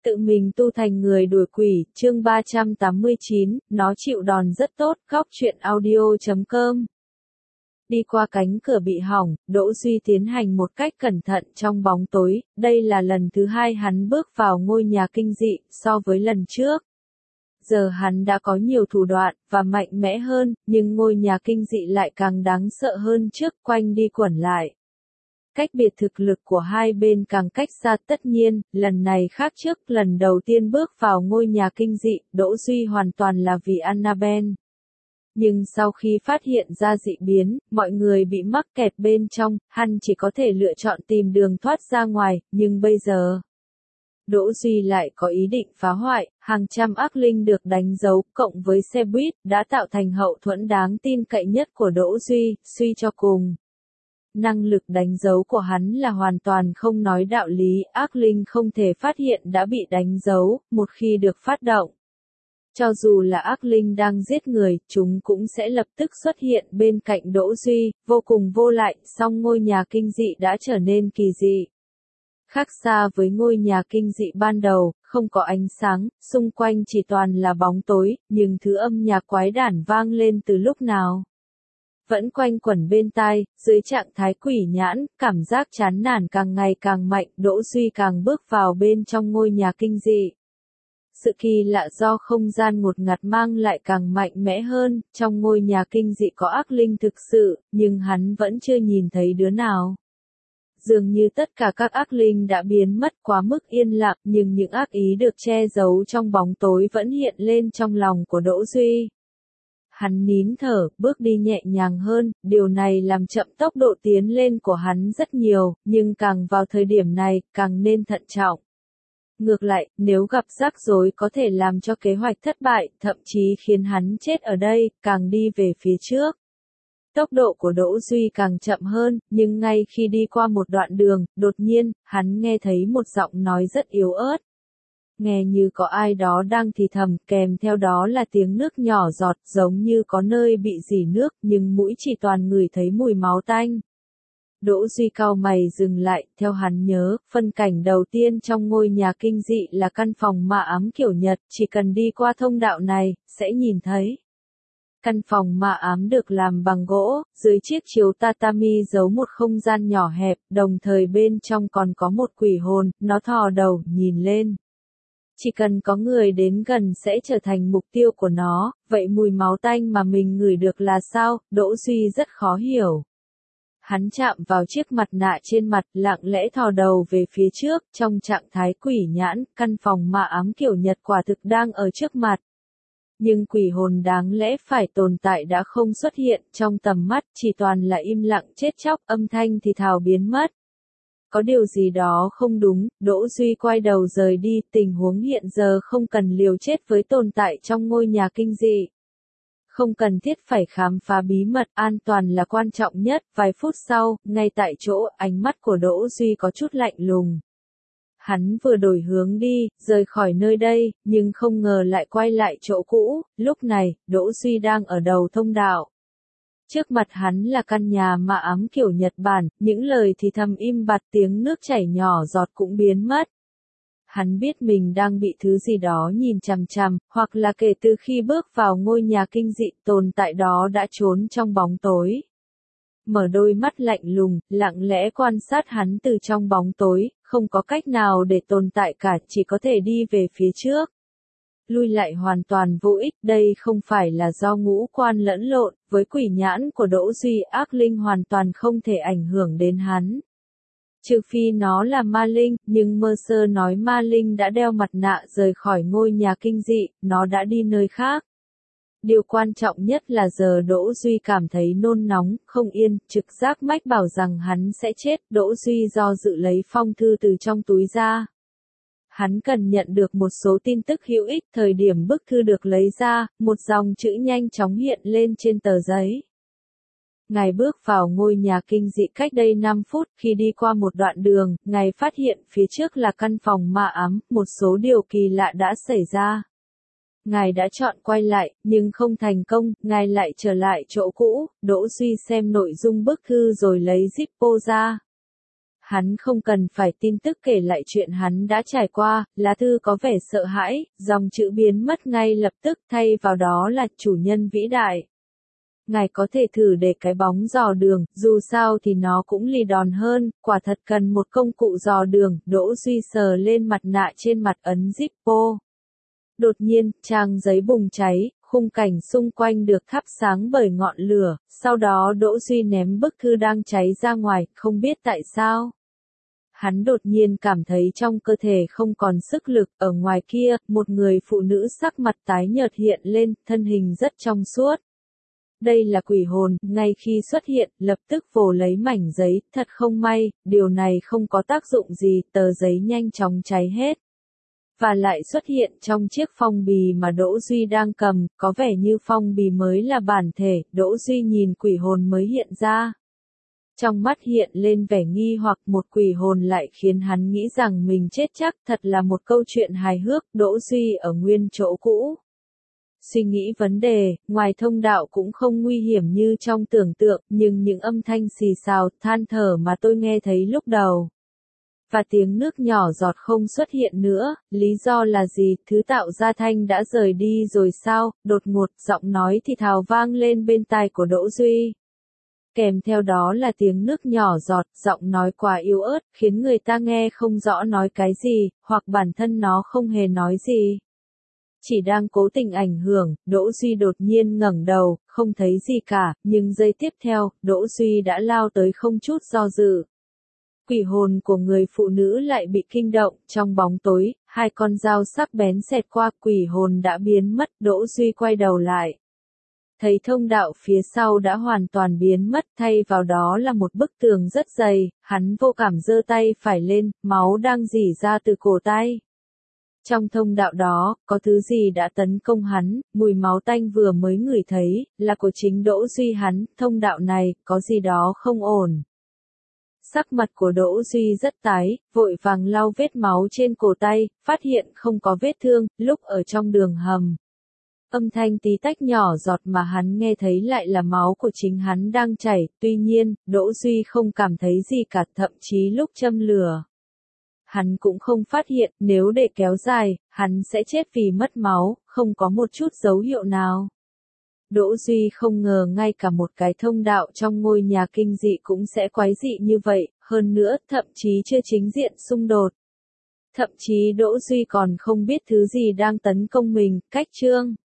Tự mình tu thành người đuổi quỷ, chương 389, nó chịu đòn rất tốt, góc truyện audio.com. Đi qua cánh cửa bị hỏng, Đỗ Duy tiến hành một cách cẩn thận trong bóng tối, đây là lần thứ hai hắn bước vào ngôi nhà kinh dị, so với lần trước. Giờ hắn đã có nhiều thủ đoạn, và mạnh mẽ hơn, nhưng ngôi nhà kinh dị lại càng đáng sợ hơn trước, quanh đi quẩn lại. Cách biệt thực lực của hai bên càng cách xa, tất nhiên, lần này khác trước, lần đầu tiên bước vào ngôi nhà kinh dị, Đỗ Duy hoàn toàn là vì Annabelle. Nhưng sau khi phát hiện ra dị biến, mọi người bị mắc kẹt bên trong, hắn chỉ có thể lựa chọn tìm đường thoát ra ngoài, nhưng bây giờ, Đỗ Duy lại có ý định phá hoại, hàng trăm ác linh được đánh dấu, cộng với xe buýt, đã tạo thành hậu thuẫn đáng tin cậy nhất của Đỗ Duy, suy cho cùng. Năng lực đánh dấu của hắn là hoàn toàn không nói đạo lý, ác linh không thể phát hiện đã bị đánh dấu, một khi được phát động. Cho dù là ác linh đang giết người, chúng cũng sẽ lập tức xuất hiện bên cạnh Đỗ Duy, vô cùng vô lại, song ngôi nhà kinh dị đã trở nên kỳ dị. Khác xa với ngôi nhà kinh dị ban đầu, không có ánh sáng, xung quanh chỉ toàn là bóng tối, nhưng thứ âm nhạc quái đản vang lên từ lúc nào vẫn quanh quẩn bên tai, dưới trạng thái quỷ nhãn, cảm giác chán nản càng ngày càng mạnh, Đỗ Duy càng bước vào bên trong ngôi nhà kinh dị. Sự kỳ lạ do không gian ngột ngạt mang lại càng mạnh mẽ hơn, trong ngôi nhà kinh dị có ác linh thực sự, nhưng hắn vẫn chưa nhìn thấy đứa nào. Dường như tất cả các ác linh đã biến mất quá mức yên lặng, nhưng những ác ý được che giấu trong bóng tối vẫn hiện lên trong lòng của Đỗ Duy. Hắn nín thở, bước đi nhẹ nhàng hơn, điều này làm chậm tốc độ tiến lên của hắn rất nhiều, nhưng càng vào thời điểm này, càng nên thận trọng. Ngược lại, nếu gặp rắc rối có thể làm cho kế hoạch thất bại, thậm chí khiến hắn chết ở đây, càng đi về phía trước. Tốc độ của Đỗ Duy càng chậm hơn, nhưng ngay khi đi qua một đoạn đường, đột nhiên, hắn nghe thấy một giọng nói rất yếu ớt. Nghe như có ai đó đang thì thầm, kèm theo đó là tiếng nước nhỏ giọt, giống như có nơi bị rỉ nước, nhưng mũi chỉ toàn ngửi thấy mùi máu tanh. Đỗ Duy cau mày dừng lại, theo hắn nhớ, phân cảnh đầu tiên trong ngôi nhà kinh dị là căn phòng ma ám kiểu Nhật, chỉ cần đi qua thông đạo này, sẽ nhìn thấy. Căn phòng ma ám được làm bằng gỗ, dưới chiếc chiếu tatami giấu một không gian nhỏ hẹp, đồng thời bên trong còn có một quỷ hồn, nó thò đầu, nhìn lên. Chỉ cần có người đến gần sẽ trở thành mục tiêu của nó, vậy mùi máu tanh mà mình ngửi được là sao? Đỗ Duy rất khó hiểu. Hắn chạm vào chiếc mặt nạ trên mặt, lặng lẽ thò đầu về phía trước, trong trạng thái quỷ nhãn, căn phòng ma ám kiểu Nhật quả thực đang ở trước mặt. Nhưng quỷ hồn đáng lẽ phải tồn tại đã không xuất hiện, trong tầm mắt chỉ toàn là im lặng chết chóc, âm thanh thì thào biến mất. Có điều gì đó không đúng, Đỗ Duy quay đầu rời đi, tình huống hiện giờ không cần liều chết với tồn tại trong ngôi nhà kinh dị. Không cần thiết phải khám phá bí mật, an toàn là quan trọng nhất, vài phút sau, ngay tại chỗ, ánh mắt của Đỗ Duy có chút lạnh lùng. Hắn vừa đổi hướng đi, rời khỏi nơi đây, nhưng không ngờ lại quay lại chỗ cũ, lúc này, Đỗ Duy đang ở đầu thông đạo. Trước mặt hắn là căn nhà ma ám kiểu Nhật Bản, những lời thì thầm im bặt, tiếng nước chảy nhỏ giọt cũng biến mất. Hắn biết mình đang bị thứ gì đó nhìn chằm chằm, hoặc là kể từ khi bước vào ngôi nhà kinh dị, tồn tại đó đã trốn trong bóng tối. Mở đôi mắt lạnh lùng, lặng lẽ quan sát hắn từ trong bóng tối, không có cách nào để tồn tại cả, chỉ có thể đi về phía trước. Lui lại hoàn toàn vô ích, đây không phải là do ngũ quan lẫn lộn, với quỷ nhãn của Đỗ Duy, ác linh hoàn toàn không thể ảnh hưởng đến hắn. Trừ phi nó là ma linh, nhưng Mercer nói ma linh đã đeo mặt nạ rời khỏi ngôi nhà kinh dị, nó đã đi nơi khác. Điều quan trọng nhất là giờ Đỗ Duy cảm thấy nôn nóng, không yên, trực giác mách bảo rằng hắn sẽ chết, Đỗ Duy do dự lấy phong thư từ trong túi ra. Hắn cần nhận được một số tin tức hữu ích, thời điểm bức thư được lấy ra, một dòng chữ nhanh chóng hiện lên trên tờ giấy. Ngài bước vào ngôi nhà kinh dị cách đây 5 phút, khi đi qua một đoạn đường, ngài phát hiện phía trước là căn phòng ma ám, một số điều kỳ lạ đã xảy ra. Ngài đã chọn quay lại, nhưng không thành công, ngài lại trở lại chỗ cũ, Đỗ Duy xem nội dung bức thư rồi lấy Zippo ra. Hắn không cần phải tin tức kể lại chuyện hắn đã trải qua, lá thư có vẻ sợ hãi, dòng chữ biến mất ngay lập tức, thay vào đó là chủ nhân vĩ đại. Ngài có thể thử để cái bóng dò đường, dù sao thì nó cũng lì đòn hơn, quả thật cần một công cụ dò đường. Đỗ Duy sờ lên mặt nạ trên mặt ấn Zippo. Đột nhiên, trang giấy bùng cháy, khung cảnh xung quanh được thắp sáng bởi ngọn lửa, sau đó Đỗ Duy ném bức thư đang cháy ra ngoài, không biết tại sao. Hắn đột nhiên cảm thấy trong cơ thể không còn sức lực, ở ngoài kia, một người phụ nữ sắc mặt tái nhợt hiện lên, thân hình rất trong suốt. Đây là quỷ hồn, ngay khi xuất hiện, lập tức vồ lấy mảnh giấy, thật không may, điều này không có tác dụng gì, tờ giấy nhanh chóng cháy hết. Và lại xuất hiện trong chiếc phong bì mà Đỗ Duy đang cầm, có vẻ như phong bì mới là bản thể, Đỗ Duy nhìn quỷ hồn mới hiện ra. Trong mắt hiện lên vẻ nghi hoặc, một quỷ hồn lại khiến hắn nghĩ rằng mình chết chắc, thật là một câu chuyện hài hước. Đỗ Duy ở nguyên chỗ cũ. Suy nghĩ vấn đề, ngoài thông đạo cũng không nguy hiểm như trong tưởng tượng, nhưng những âm thanh xì xào, than thở mà tôi nghe thấy lúc đầu. Và tiếng nước nhỏ giọt không xuất hiện nữa, lý do là gì? Thứ tạo ra thanh đã rời đi rồi sao? Đột ngột, giọng nói thì thào vang lên bên tai của Đỗ Duy. Kèm theo đó là tiếng nước nhỏ giọt, giọng nói quá yếu ớt, khiến người ta nghe không rõ nói cái gì, hoặc bản thân nó không hề nói gì. Chỉ đang cố tình ảnh hưởng, Đỗ Duy đột nhiên ngẩng đầu, không thấy gì cả, nhưng giây tiếp theo, Đỗ Duy đã lao tới không chút do dự. Quỷ hồn của người phụ nữ lại bị kinh động, trong bóng tối, hai con dao sắc bén xẹt qua, quỷ hồn đã biến mất, Đỗ Duy quay đầu lại. Thấy thông đạo phía sau đã hoàn toàn biến mất, thay vào đó là một bức tường rất dày, hắn vô cảm giơ tay phải lên, máu đang rỉ ra từ cổ tay. Trong thông đạo đó, có thứ gì đã tấn công hắn, mùi máu tanh vừa mới ngửi thấy, là của chính Đỗ Duy hắn, thông đạo này, có gì đó không ổn. Sắc mặt của Đỗ Duy rất tái, vội vàng lau vết máu trên cổ tay, phát hiện không có vết thương, lúc ở trong đường hầm. Âm thanh tí tách nhỏ giọt mà hắn nghe thấy lại là máu của chính hắn đang chảy, tuy nhiên, Đỗ Duy không cảm thấy gì cả, thậm chí lúc châm lửa. Hắn cũng không phát hiện, nếu để kéo dài, hắn sẽ chết vì mất máu, không có một chút dấu hiệu nào. Đỗ Duy không ngờ ngay cả một cái thông đạo trong ngôi nhà kinh dị cũng sẽ quái dị như vậy, hơn nữa, thậm chí chưa chính diện xung đột. Thậm chí Đỗ Duy còn không biết thứ gì đang tấn công mình, cách chương.